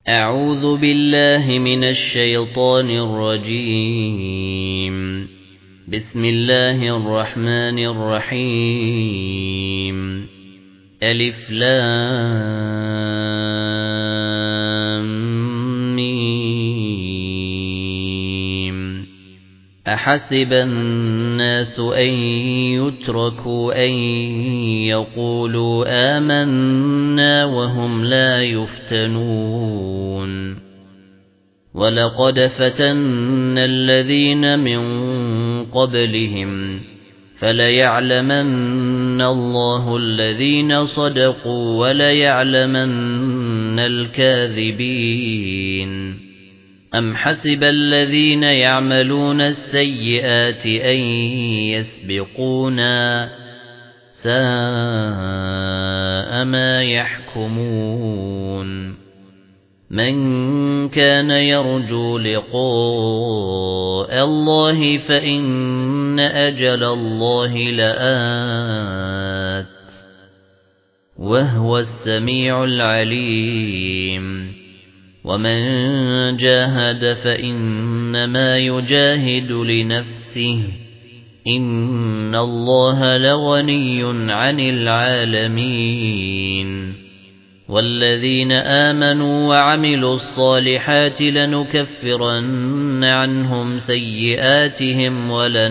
أعوذ بالله من الشيطان الرجيم. بسم الله الرحمن الرحيم. ألف لام ميم. أحسب الناس أن يتركوا أن يقولوا آمنا وهم لا يفتنون. ولقد فتنا الذين من قبلهم فليعلمن الله الذين صدقوا وليعلمن الكاذبين. أم حسب الذين يعملون السيئات أن يسبقونا ساء ما يحكمون. من كان يرجو لقاء الله فإن أجل الله لآت وهو السميع العليم. ومن جاهد فإنما يجاهد لنفسه إن الله لغني عن العالمين. والذين آمنوا وعملوا الصالحات لنكفرن عنهم سيئاتهم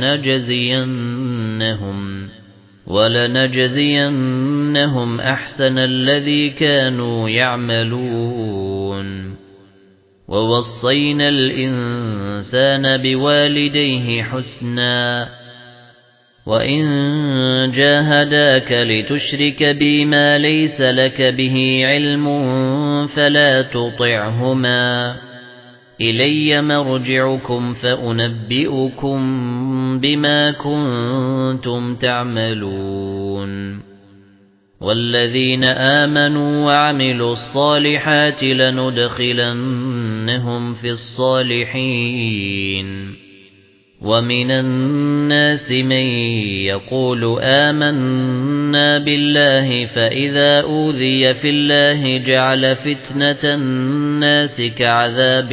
ولنجزينهم أحسن الذي كانوا يعملون. ووصينا الإنسان بوالديه حسنا وإن جاهداك لتشرك بي ما ليس لك به علم فلا تطعهما إلي مرجعكم فأنبئكم بما كنتم تعملون. والذين آمنوا وعملوا الصالحات لندخلنهم في الصالحين. ومن الناس من يقول آمنا بالله فإذا أوذي في الله جعل فتنة الناس كعذاب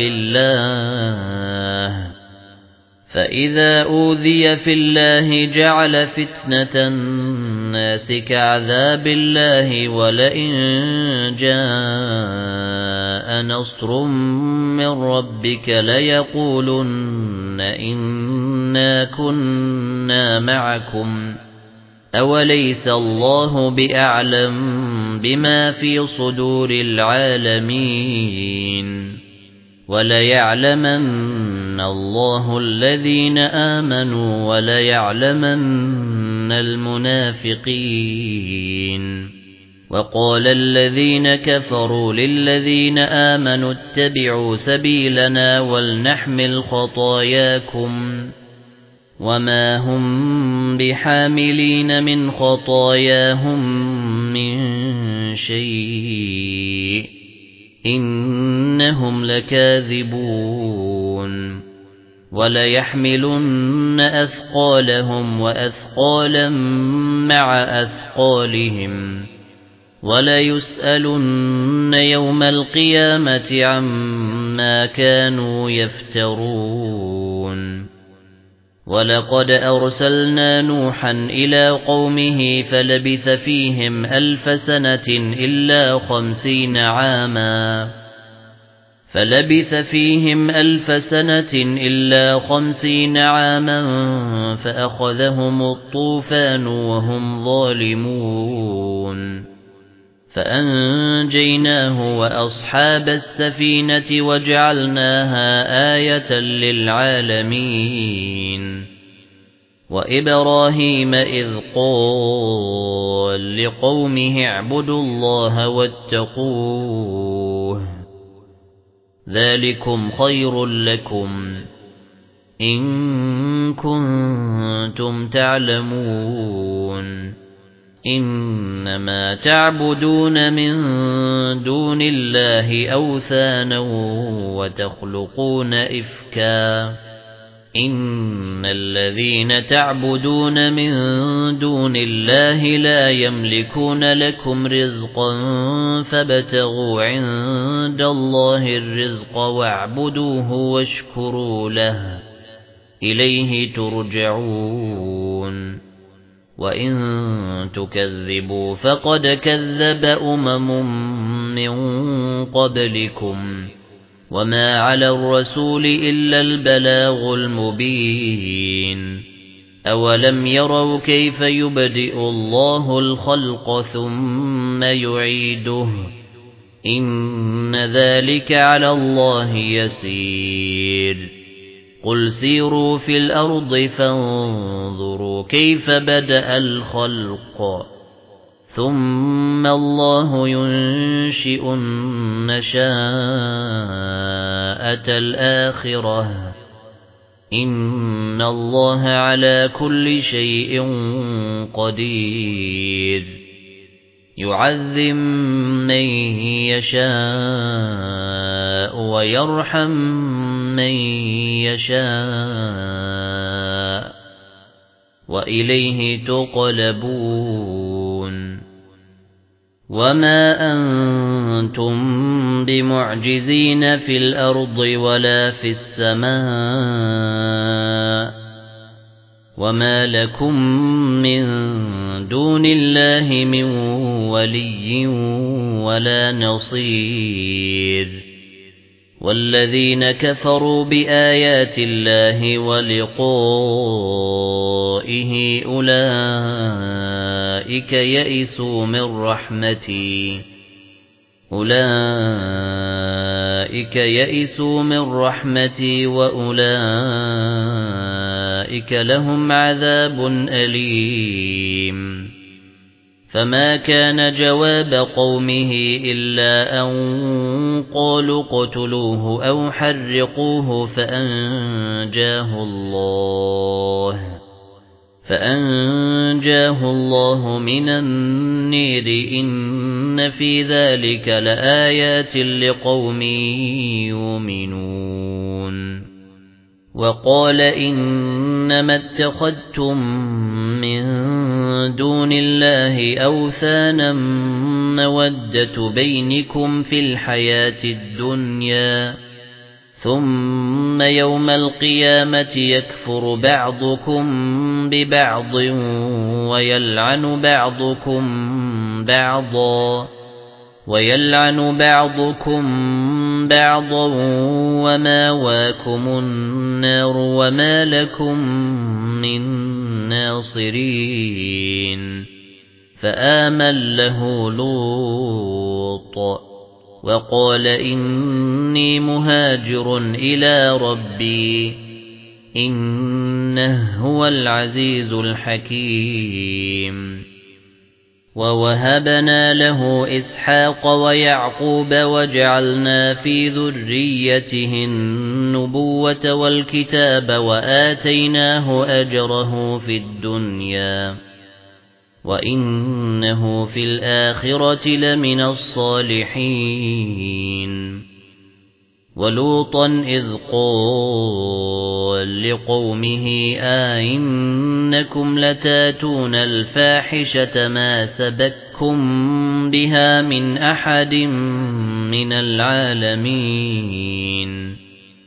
الله ولئن جاء نصر من ربك ليقولن إنا كنا معكم أوليس الله بأعلم بما في صدور العالمين. وليعلمن الله الذين آمنوا وليعلمن المنافقين. وقال الذين كفروا للذين آمنوا اتبعوا سبيلنا ولنحمل خطاياكم وما هم بحاملين من خطاياهم من شيء إنهم لكاذبون. وليحملن أثقالهم وأثقالا مع أثقالهم وليسألن يوم القيامة عما كانوا يفترون. ولقد أرسلنا نوحا إلى قومه فلبث فيهم 1000 سنة إلا 50 عاما فأخذهم الطوفان وهم ظالمون. فأنجيناه وأصحاب السفينة وجعلناها آية للعالمين. وإبراهيم إذ قال لقومه اعبدوا الله واتقوه ذلكم خير لكم إن كنتم تعلمون. إنما تعبدون من دون الله أوثانا وتخلقون إفكا إن الذين تعبدون من دون الله لا يملكون لكم رزقا فابتغوا عند الله الرزق واعبدوه واشكروا له إليه ترجعون وإن تكذبوا فقد كذب من قبلكم وما على الرسول إلا البلاغ المبين أولم يروا كيف يبدئ الله الخلق ثم يعيده إن ذلك على الله يسير قل سيروا في الأرض فانظروا كيف بدأ الخلق ثم الله ينشئ النشاءة الآخرة إن الله على كل شيء قدير يعذب من يشاء ويرحم من يشاء وإليه تقلبون وما أنتم بمعجزين في الأرض ولا في السماء وما لكم من دون الله من ولي ولا نصير والذين كفروا بآيات الله ولقائه أولئك يئسوا من رحمتي وأولئك لهم عذاب أليم فما كان جواب قومه إلا أن قالوا اقتلوه أو حرقوه فأنجاه الله من النير إن في ذلك لآيات لقوم يؤمنون وقال إنما اتخذتم من دون الله أوثانا مودة بينكم في الحياة الدنيا ثم يوم القيامة يكفر بعضكم ببعض ويلعن بعضكم بعضا وماواكم النار وما لكم من ناصرين فآمن له لوط وقال إني مهاجر إلى ربي إنه هو العزيز الحكيم ووهبنا له إسحاق ويعقوب وجعلنا في ذريته النبوة والكتاب وآتيناه أجره في الدنيا وإنه في الآخرة لمن الصالحين ولوطا إذ قال لقومه أئنكم لتاتون الفاحشة ما سبقكم بها من أحد من العالمين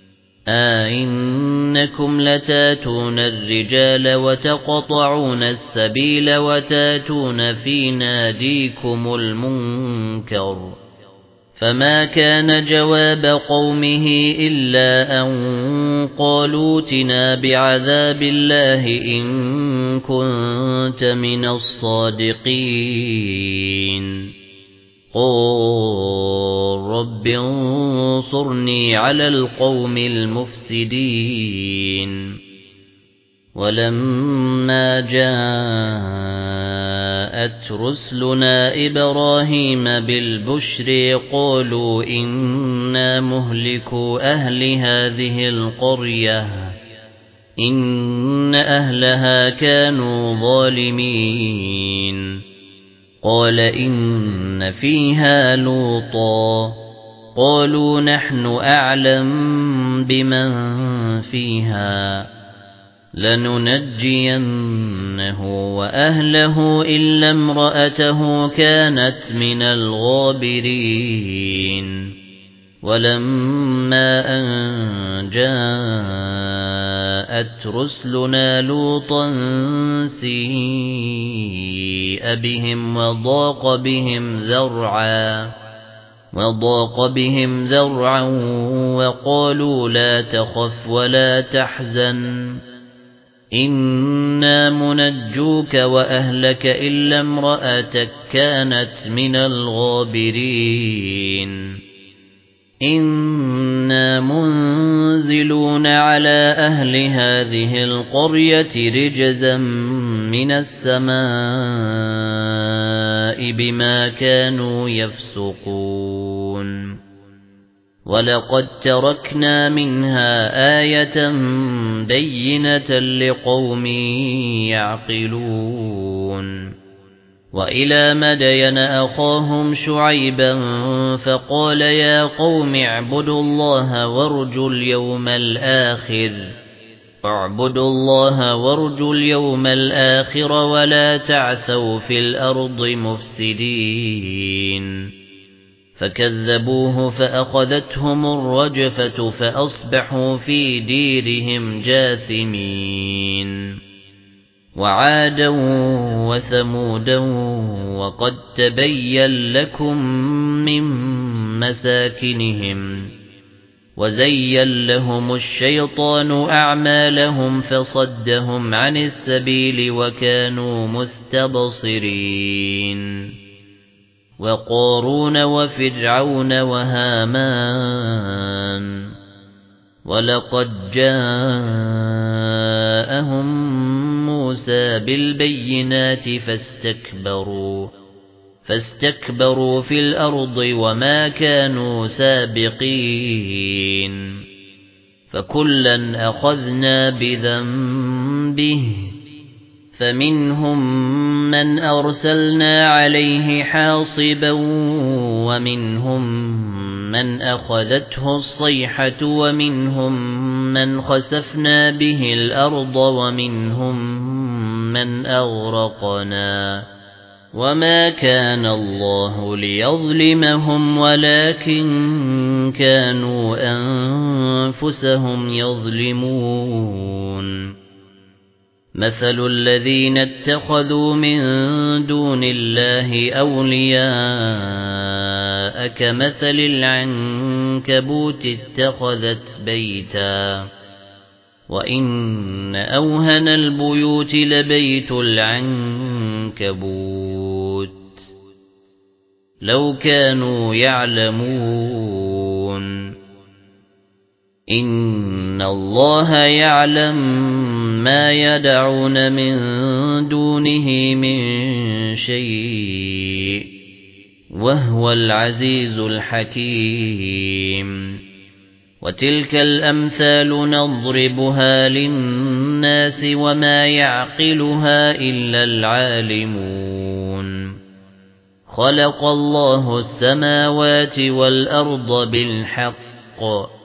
أئنكم لتاتون الرجال وتقطعون السبيل وتاتون في ناديكم المنكر فما كان جواب قومه إلا أن قالوا ائتنا بعذاب الله إن كنت من الصادقين قال رب انصرني على القوم المفسدين ولما جاءت رسلنا إبراهيم بالبشر قالوا إنا مهلكوا أهل هذه القرية إن أهلها كانوا ظالمين قال إن فيها لوطا قالوا نحن أعلم بمن فيها لننجينه وأهله إلا امرأته كانت من الغابرين ولما أن جاءت رسلنا لوطا سيء بهم وضاق بهم ذرعا وقالوا لا تخف ولا تحزن إنا منجوك وأهلك إلا امرأتك كانت من الغابرين إنا منزلون على أهل هذه القرية رجزا من السماء بما كانوا يفسقون ولقد تركنا منها آية بينة لقوم يعقلون وإلى مدين أخاهم شعيبا فقال يا قوم اعبدوا الله وارجوا اليوم الآخر ولا تعثوا في الأرض مفسدين فكذبوه فأخذتهم الرجفة فأصبحوا في ديرهم جاثمين وعادا وثمودا وقد تبين لكم من مساكنهم وزين لهم الشيطان أعمالهم فصدهم عن السبيل وكانوا مستبصرين وقارون وفرعون وهامان ولقد جاءهم موسى بالبينات فاستكبروا في الأرض وما كانوا سابقين فكلا أخذنا بذنبه فمنهم من أرسلنا عليه حاصبا ومنهم من أخذته الصيحة ومنهم من خسفنا به الأرض ومنهم من أغرقنا وما كان الله ليظلمهم ولكن كانوا أنفسهم يظلمون مثل الذين اتخذوا من دون الله أولياء كمثل العنكبوت اتخذت بيتا وإن أوهن البيوت لبيت العنكبوت لو كانوا يعلمون إن الله يعلم ما يدعون من دونه من شيء وهو العزيز الحكيم وتلك الأمثال نضربها للناس وما يعقلها إلا العالمون خلق الله السماوات والأرض بالحق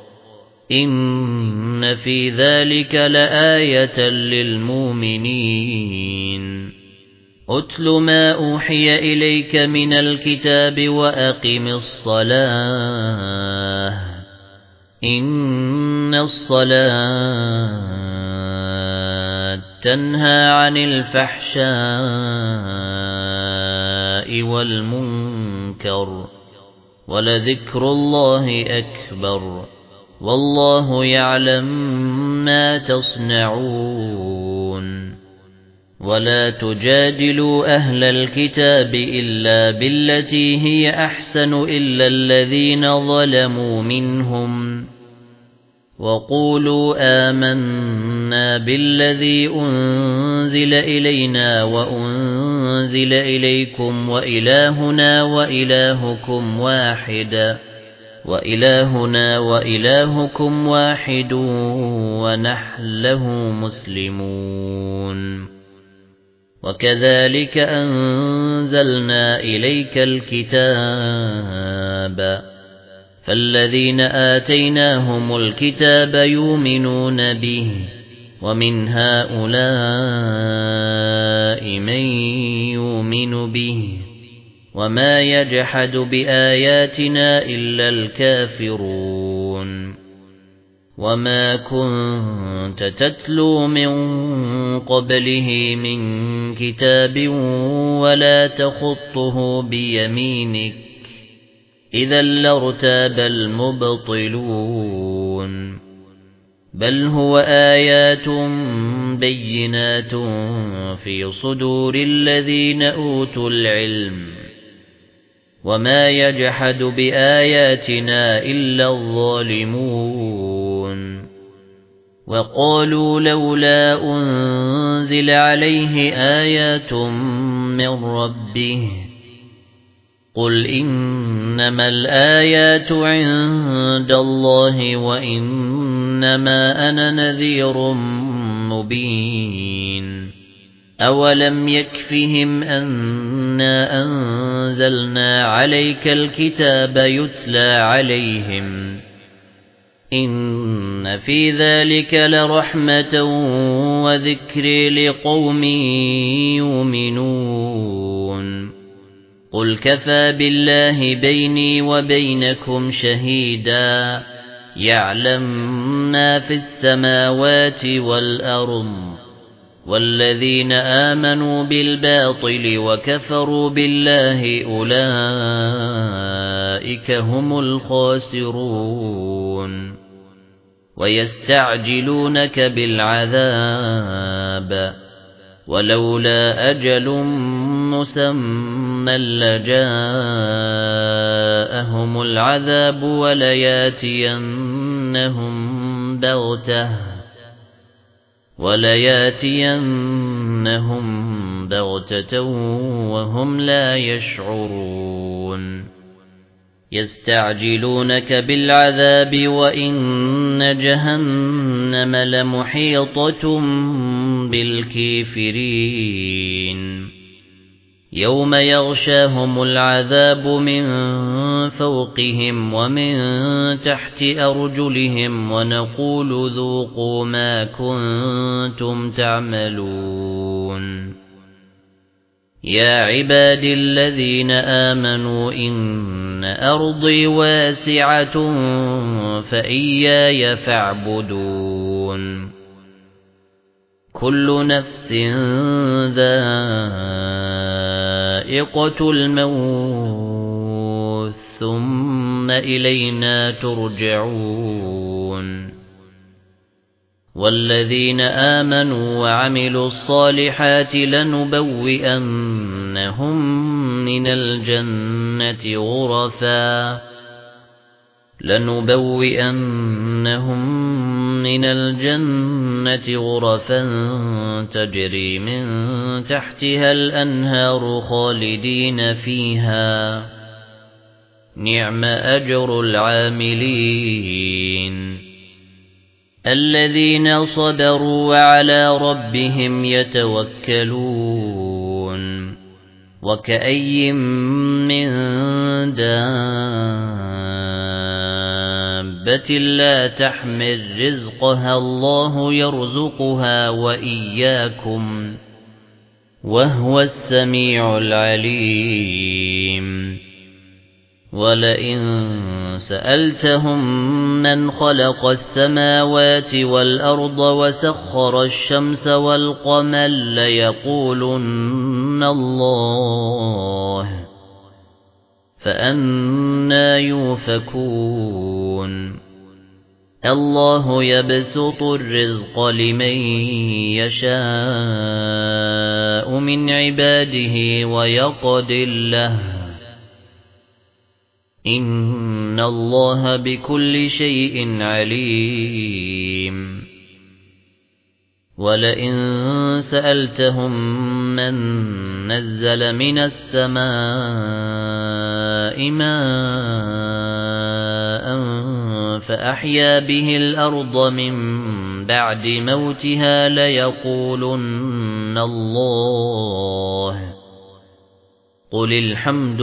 إن في ذلك لآية للمؤمنين أتل ما أوحي إليك من الكتاب وأقم الصلاة إن الصلاة تنهى عن الفحشاء والمنكر ولذكر الله أكبر والله يعلم ما تصنعون ولا تجادلوا أهل الكتاب إلا بالتي هي أحسن إلا الذين ظلموا منهم وقولوا آمنا بالذي أنزل إلينا وأنزل إليكم وإلهنا وإلهكم واحد ونحن له مسلمون وكذلك أنزلنا إليك الكتاب فالذين آتيناهم الكتاب يؤمنون به ومن هؤلاء من يؤمن به وما يجحد بآياتنا إلا الكافرون وما كنت تتلو من قبله من كتاب ولا تخطه بيمينك إذا لارتاب المبطلون بل هو آيات بينات في صدور الذين أوتوا العلم وما يجحد بآياتنا إلا الظالمون وقالوا لولا أنزل عليه آيات من ربه قل إنما الآيات عند الله وإنما أنا نذير مبين أولم يكفهم أنا أنزلنا عليك الكتاب يتلى عليهم إن في ذلك لرحمة وذكر لقوم يؤمنون قل كفى بالله بيني وبينكم شهيدا يعلم ما في السماوات والأرض والذين آمنوا بالباطل وكفروا بالله أولئك هم الخاسرون ويستعجلونك بالعذاب ولولا أجل مسمى لجاءهم العذاب ولياتينهم بغتة وهم لا يشعرون يستعجلونك بالعذاب وإن جهنم لمحيطة بالكافرين يوم يغشاهم العذاب من فوقهم ومن تحت أرجلهم ونقول ذوقوا ما كنتم تعملون يا عبادي الذين آمنوا إن أرضي واسعة فإياي فاعبدون كل نفس ذائقة الموت ثم إلينا ترجعون والذين آمنوا وعملوا الصالحات لنبوئنهم من الجنة غرفا تجري من تحتها الأنهار خالدين فيها نعم أجر العاملين الذين صبروا وعلى ربهم يتوكلون وكأي من دابة لا تحمل رزقها الله يرزقها وإياكم وهو السميع العليم ولئن سألتهم من خلق السماوات والأرض وسخر الشمس والقمر ليقولن الله فأنى يؤفكون الله يبسط الرزق لمن يشاء من عباده ويقدر له إن الله بكل شيء عليم ولئن سألتهم من نزل من السماء ماء فأحيا به الأرض من بعد موتها ليقولن الله قل الحمد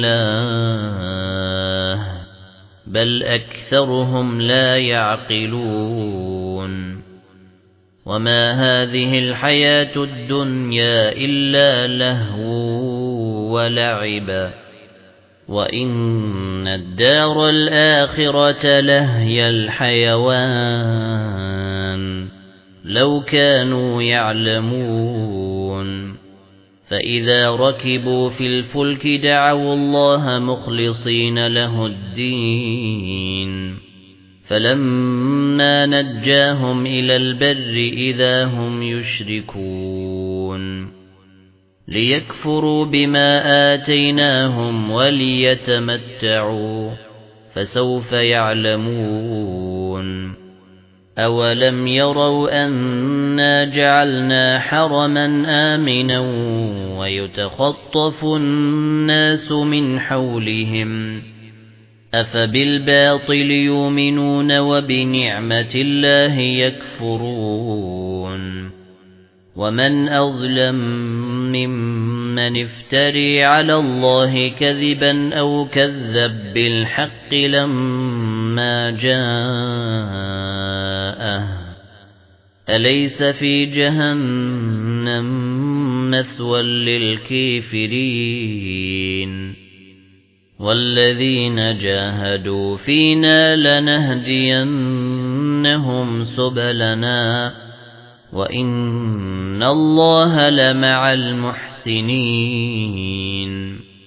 لله بل أكثرهم لا يعقلون وما هذه الحياة الدنيا إلا لهو ولعب وإن الدار الآخرة لهي الحيوان لو كانوا يعلمون فإذا ركبوا في الفلك دعوا الله مخلصين له الدين فلما نجاهم إلى البر إذا هم يشركون ليكفروا بما آتيناهم وليتمتعوا فسوف يعلمون أولم يروا أنا جعلنا حرما آمنا ويتخطف الناس من حولهم أفبالباطل يؤمنون وبنعمة الله يكفرون ومن أظلم ممن افتري على الله كذبا أو كذب بالحق لما جاءه أليس في جهنم مثوى للكافرين والذين جاهدوا فينا لنهدينهم سبلنا وإن الله لمع المحسنين